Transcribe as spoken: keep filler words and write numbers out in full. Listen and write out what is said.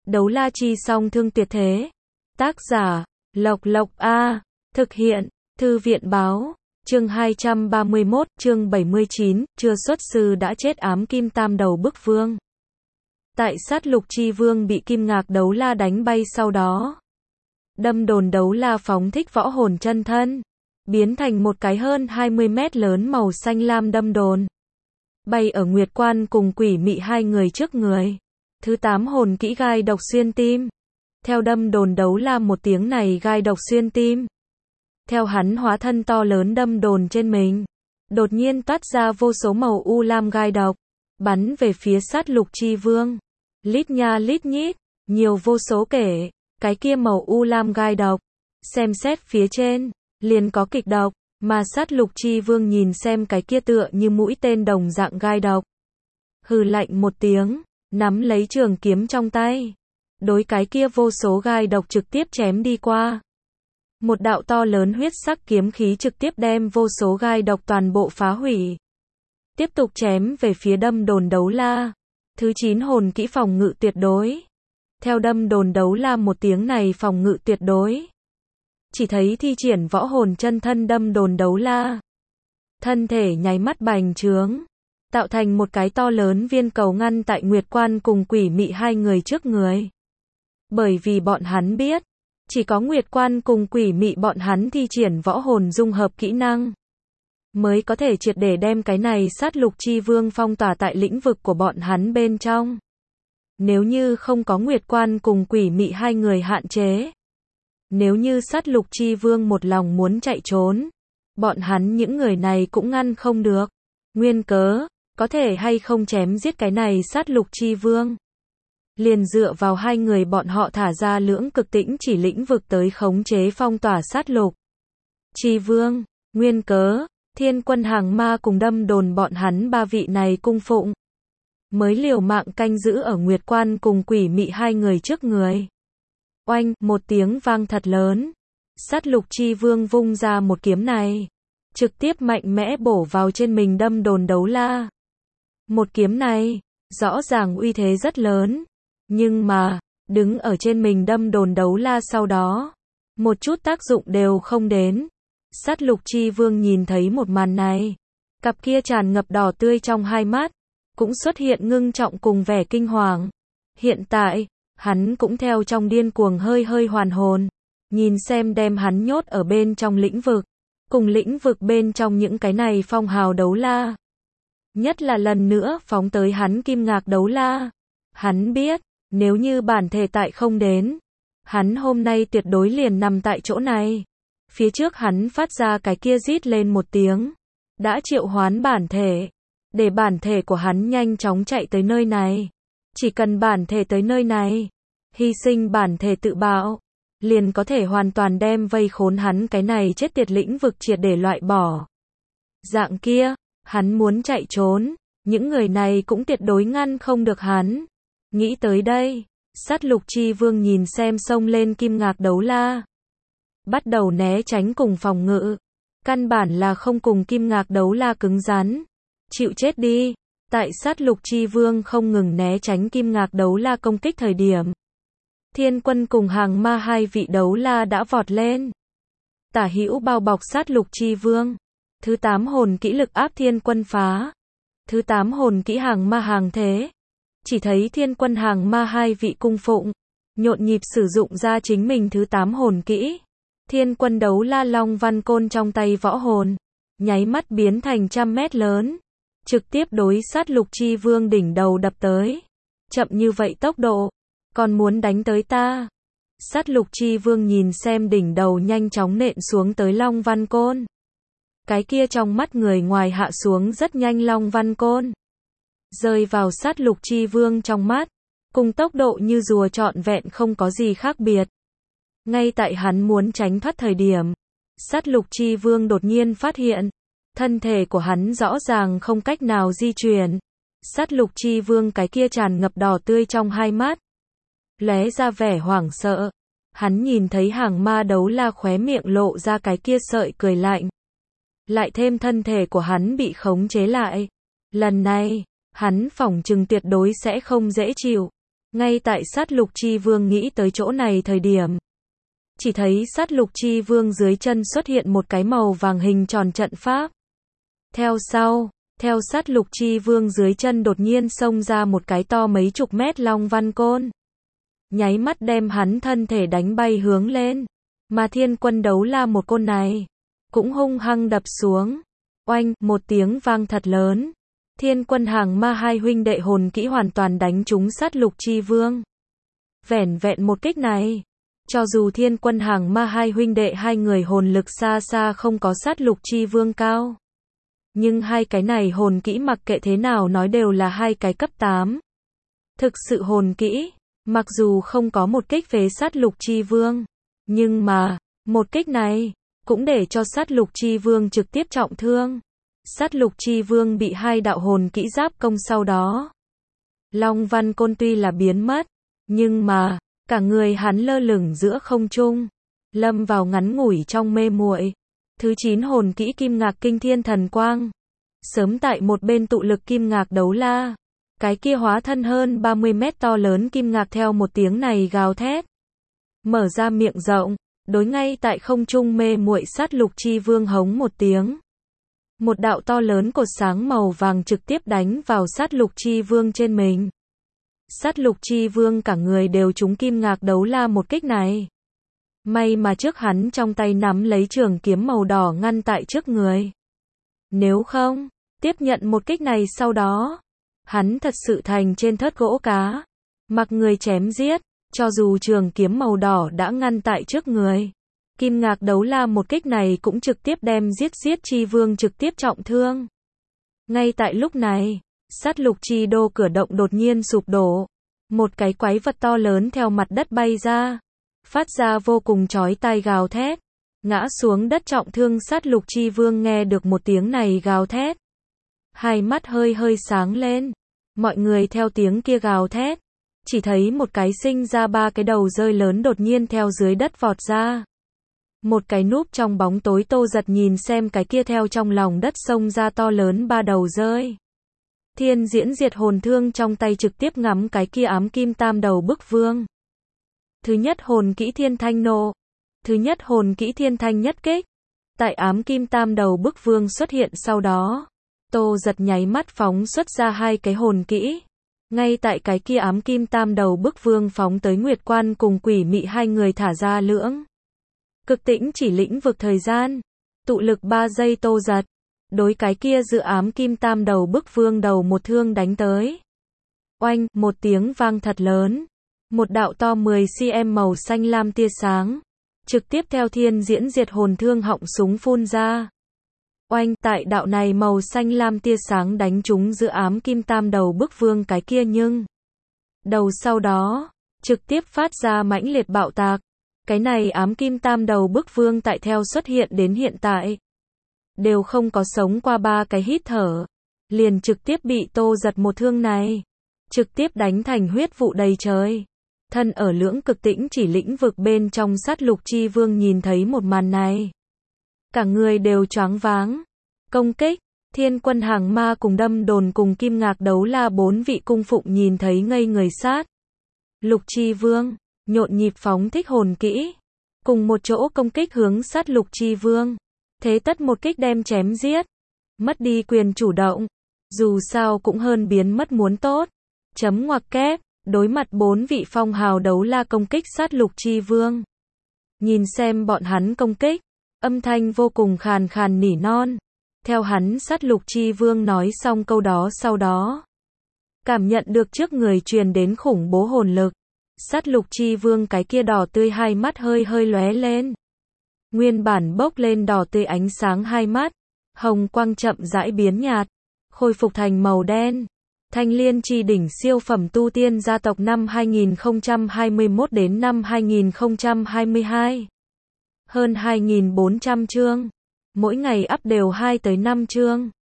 Đấu la chi song thương tuyệt thế. Tác giả, Lộc Lộc A. Thực hiện, Thư viện báo. Chương hai trăm ba mươi mốt, chương bảy mươi chín, chưa xuất sư đã chết ám kim tam đầu bức vương. Tại sát lục chi vương bị kim ngạc đấu la đánh bay sau đó. Đâm đồn đấu la phóng thích võ hồn chân thân. Biến thành một cái hơn hai mươi mét lớn màu xanh lam đâm đồn. Bay ở Nguyệt Quan cùng quỷ mị hai người trước người. Thứ tám hồn kỹ gai độc xuyên tim. Theo đâm đồn đấu la một tiếng này gai độc xuyên tim. Theo hắn hóa thân to lớn đâm đồn trên mình. Đột nhiên toát ra vô số màu u lam gai độc. Bắn về phía sát lục chi vương. Lít nha lít nhít. Nhiều vô số kể. Cái kia màu u lam gai độc. Xem xét phía trên. Liền có kịch độc. Mà sát lục chi vương nhìn xem cái kia tựa như mũi tên đồng dạng gai độc. Hừ lạnh một tiếng. Nắm lấy trường kiếm trong tay. Đối cái kia vô số gai độc trực tiếp chém đi qua. Một đạo to lớn huyết sắc kiếm khí trực tiếp đem vô số gai độc toàn bộ phá hủy. Tiếp tục chém về phía đâm đồn đấu la. Thứ chín hồn kỹ phòng ngự tuyệt đối. Theo đâm đồn đấu la một tiếng này phòng ngự tuyệt đối. Chỉ thấy thi triển võ hồn chân thân đâm đồn đấu la. Thân thể nháy mắt bành trướng. Tạo thành một cái to lớn viên cầu ngăn tại Nguyệt Quan cùng quỷ mị hai người trước người. Bởi vì bọn hắn biết. Chỉ có Nguyệt Quan cùng quỷ mị bọn hắn thi triển võ hồn dung hợp kỹ năng. Mới có thể triệt để đem cái này sát lục chi vương phong tỏa tại lĩnh vực của bọn hắn bên trong. Nếu như không có Nguyệt Quan cùng quỷ mị hai người hạn chế. Nếu như sát lục chi vương một lòng muốn chạy trốn. Bọn hắn những người này cũng ngăn không được. Nguyên cớ, có thể hay không chém giết cái này sát lục chi vương. Liền dựa vào hai người bọn họ thả ra lưỡng cực tĩnh chỉ lĩnh vực tới khống chế phong tỏa sát lục chi vương. Nguyên cớ, thiên quân hàng ma cùng đâm đồn bọn hắn ba vị này cung phụng. Mới liều mạng canh giữ ở Nguyệt Quan cùng quỷ mị hai người trước người. Oanh, một tiếng vang thật lớn. Sát lục chi vương vung ra một kiếm này. Trực tiếp mạnh mẽ bổ vào trên mình đâm đồn đấu la. Một kiếm này, rõ ràng uy thế rất lớn. Nhưng mà, đứng ở trên mình đâm đồn đấu la sau đó. Một chút tác dụng đều không đến. Sát lục chi vương nhìn thấy một màn này. Cặp kia tràn ngập đỏ tươi trong hai mắt. Cũng xuất hiện ngưng trọng cùng vẻ kinh hoàng. Hiện tại, hắn cũng theo trong điên cuồng hơi hơi hoàn hồn. Nhìn xem đem hắn nhốt ở bên trong lĩnh vực. Cùng lĩnh vực bên trong những cái này phong hào đấu la. Nhất là lần nữa phóng tới hắn kim ngạc đấu la. Hắn biết, nếu như bản thể tại không đến. Hắn hôm nay tuyệt đối liền nằm tại chỗ này. Phía trước hắn phát ra cái kia rít lên một tiếng. Đã triệu hoán bản thể. Để bản thể của hắn nhanh chóng chạy tới nơi này. Chỉ cần bản thể tới nơi này. Hy sinh bản thể tự bạo. Liền có thể hoàn toàn đem vây khốn hắn cái này chết tiệt lĩnh vực triệt để loại bỏ. Dạng kia, hắn muốn chạy trốn. Những người này cũng tuyệt đối ngăn không được hắn. Nghĩ tới đây. Sát lục chi vương nhìn xem xông lên kim ngạc đấu la. Bắt đầu né tránh cùng phòng ngự. Căn bản là không cùng kim ngạc đấu la cứng rắn. Chịu chết đi. Tại sát lục chi vương không ngừng né tránh kim ngạc đấu la công kích thời điểm. Thiên quân cùng hàng ma hai vị đấu la đã vọt lên. Tả hữu bao bọc sát lục chi vương. Thứ tám hồn kỹ lực áp thiên quân phá. Thứ tám hồn kỹ hàng ma hàng thế. Chỉ thấy thiên quân hàng ma hai vị cung phụng. Nhộn nhịp sử dụng ra chính mình thứ tám hồn kỹ. Thiên quân đấu la long văn côn trong tay võ hồn. Nháy mắt biến thành trăm mét lớn. Trực tiếp đối sát lục chi vương đỉnh đầu đập tới. Chậm như vậy tốc độ. Còn muốn đánh tới ta. Sát lục chi vương nhìn xem đỉnh đầu nhanh chóng nện xuống tới long văn côn. Cái kia trong mắt người ngoài hạ xuống rất nhanh long văn côn. Rơi vào sát lục chi vương trong mắt. Cùng tốc độ như rùa trọn vẹn không có gì khác biệt. Ngay tại hắn muốn tránh thoát thời điểm. Sát lục chi vương đột nhiên phát hiện. Thân thể của hắn rõ ràng không cách nào di chuyển. Sát lục chi vương cái kia tràn ngập đỏ tươi trong hai mắt. Lóe ra vẻ hoảng sợ. Hắn nhìn thấy hàng ma đấu la khóe miệng lộ ra cái kia sợi cười lạnh. Lại thêm thân thể của hắn bị khống chế lại. Lần này, hắn phỏng chừng tuyệt đối sẽ không dễ chịu. Ngay tại sát lục chi vương nghĩ tới chỗ này thời điểm, chỉ thấy sát lục chi vương dưới chân xuất hiện một cái màu vàng hình tròn trận pháp. Theo sau, theo sát lục chi vương dưới chân đột nhiên xông ra một cái to mấy chục mét long văn côn. Nháy mắt đem hắn thân thể đánh bay hướng lên. Mà thiên quân đấu la một côn này, cũng hung hăng đập xuống. Oanh, một tiếng vang thật lớn. Thiên quân hàng ma hai huynh đệ hồn kỹ hoàn toàn đánh trúng sát lục chi vương. Vẻn vẹn một kích này, cho dù thiên quân hàng ma hai huynh đệ hai người hồn lực xa xa không có sát lục chi vương cao. Nhưng hai cái này hồn kỹ mặc kệ thế nào nói đều là hai cái cấp tám. Thực sự hồn kỹ, mặc dù không có một kích phế sát lục chi vương, nhưng mà, một kích này, cũng để cho sát lục chi vương trực tiếp trọng thương. Sát lục chi vương bị hai đạo hồn kỹ giáp công sau đó. Long văn côn tuy là biến mất, nhưng mà, cả người hắn lơ lửng giữa không trung, lâm vào ngắn ngủi trong mê muội. Thứ chín hồn kỹ kim ngạc kinh thiên thần quang. Sớm tại một bên tụ lực kim ngạc đấu la. Cái kia hóa thân hơn ba mươi mét to lớn kim ngạc theo một tiếng này gào thét. Mở ra miệng rộng, đối ngay tại không trung mê muội sát lục chi vương hống một tiếng. Một đạo to lớn cột sáng màu vàng trực tiếp đánh vào sát lục chi vương trên mình. Sát lục chi vương cả người đều trúng kim ngạc đấu la một kích này. May mà trước hắn trong tay nắm lấy trường kiếm màu đỏ ngăn tại trước người. Nếu không, tiếp nhận một kích này sau đó, hắn thật sự thành trên thớt gỗ cá. Mặc người chém giết, cho dù trường kiếm màu đỏ đã ngăn tại trước người. Kim ngạc đấu la một kích này cũng trực tiếp đem giết giết chi vương trực tiếp trọng thương. Ngay tại lúc này, sát lục chi đô cửa động đột nhiên sụp đổ. Một cái quái vật to lớn theo mặt đất bay ra. Phát ra vô cùng chói tai gào thét. Ngã xuống đất trọng thương sát lục chi vương nghe được một tiếng này gào thét. Hai mắt hơi hơi sáng lên. Mọi người theo tiếng kia gào thét. Chỉ thấy một cái sinh ra ba cái đầu rơi lớn đột nhiên theo dưới đất vọt ra. Một cái núp trong bóng tối Tô Giật nhìn xem cái kia theo trong lòng đất xông ra to lớn ba đầu rơi. Thiên diễn diệt hồn thương trong tay trực tiếp ngắm cái kia ám kim tam đầu bức vương. Thứ nhất hồn kỹ thiên thanh nộ. Thứ nhất hồn kỹ thiên thanh nhất kích. Tại ám kim tam đầu bức vương xuất hiện sau đó. Tô Giật nháy mắt phóng xuất ra hai cái hồn kỹ. Ngay tại cái kia ám kim tam đầu bức vương phóng tới Nguyệt Quan cùng quỷ mị hai người thả ra lưỡng. Cực tĩnh chỉ lĩnh vực thời gian. Tụ lực ba giây Tô Giật. Đối cái kia dự ám kim tam đầu bức vương đầu một thương đánh tới. Oanh, một tiếng vang thật lớn. Một đạo to mười xăng-ti-mét màu xanh lam tia sáng. Trực tiếp theo thiên diễn diệt hồn thương họng súng phun ra. Oanh, tại đạo này màu xanh lam tia sáng đánh trúng giữa ám kim tam đầu bức vương cái kia nhưng. Đầu sau đó, trực tiếp phát ra mãnh liệt bạo tạc. Cái này ám kim tam đầu bức vương tại theo xuất hiện đến hiện tại. Đều không có sống qua ba cái hít thở. Liền trực tiếp bị Tô Giật một thương này. Trực tiếp đánh thành huyết vụ đầy trời. Thân ở lưỡng cực tĩnh chỉ lĩnh vực bên trong sát lục chi vương nhìn thấy một màn này. Cả người đều choáng váng. Công kích, thiên quân hàng ma cùng đâm đồn cùng kim ngạc đấu la bốn vị cung phụng nhìn thấy ngây người sát. Lục chi vương, nhộn nhịp phóng thích hồn kỹ. Cùng một chỗ công kích hướng sát lục chi vương. Thế tất một kích đem chém giết. Mất đi quyền chủ động. Dù sao cũng hơn biến mất muốn tốt. Chấm ngoặc kép. Đối mặt bốn vị phong hào đấu la công kích sát lục chi vương. Nhìn xem bọn hắn công kích. Âm thanh vô cùng khàn khàn nỉ non. Theo hắn sát lục chi vương nói xong câu đó sau đó. Cảm nhận được trước người truyền đến khủng bố hồn lực. Sát lục chi vương cái kia đỏ tươi hai mắt hơi hơi lóe lên. Nguyên bản bốc lên đỏ tươi ánh sáng hai mắt. Hồng quang chậm rãi biến nhạt. Khôi phục thành màu đen. Thanh Liên chi đỉnh siêu phẩm tu tiên gia tộc năm hai nghìn không trăm hai mươi mốt đến năm hai nghìn không trăm hai mươi hai. Hơn hai nghìn bốn trăm chương. Mỗi ngày up đều hai tới năm chương.